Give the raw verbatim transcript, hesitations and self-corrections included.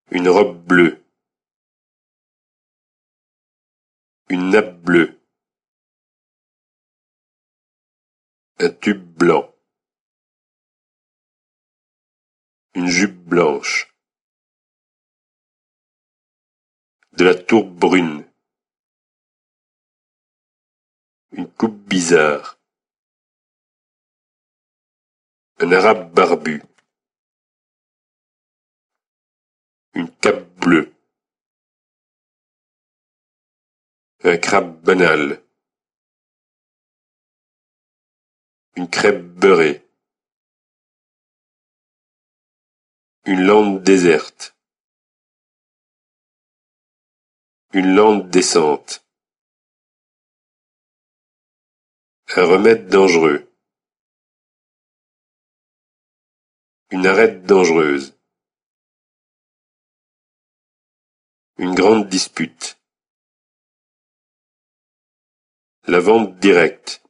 Une robe bleue. Une nappe bleue. Un tube blanc. Une jupe blanche. De la tourbe brune. Une coupe bizarre. Un arabe barbu. Une cape bleue. Un crabe banal. Une crêpe beurrée. Une lande déserte. Une lande descente. Un remède dangereux. Une arête dangereuse. Une grande dispute. La vente directe.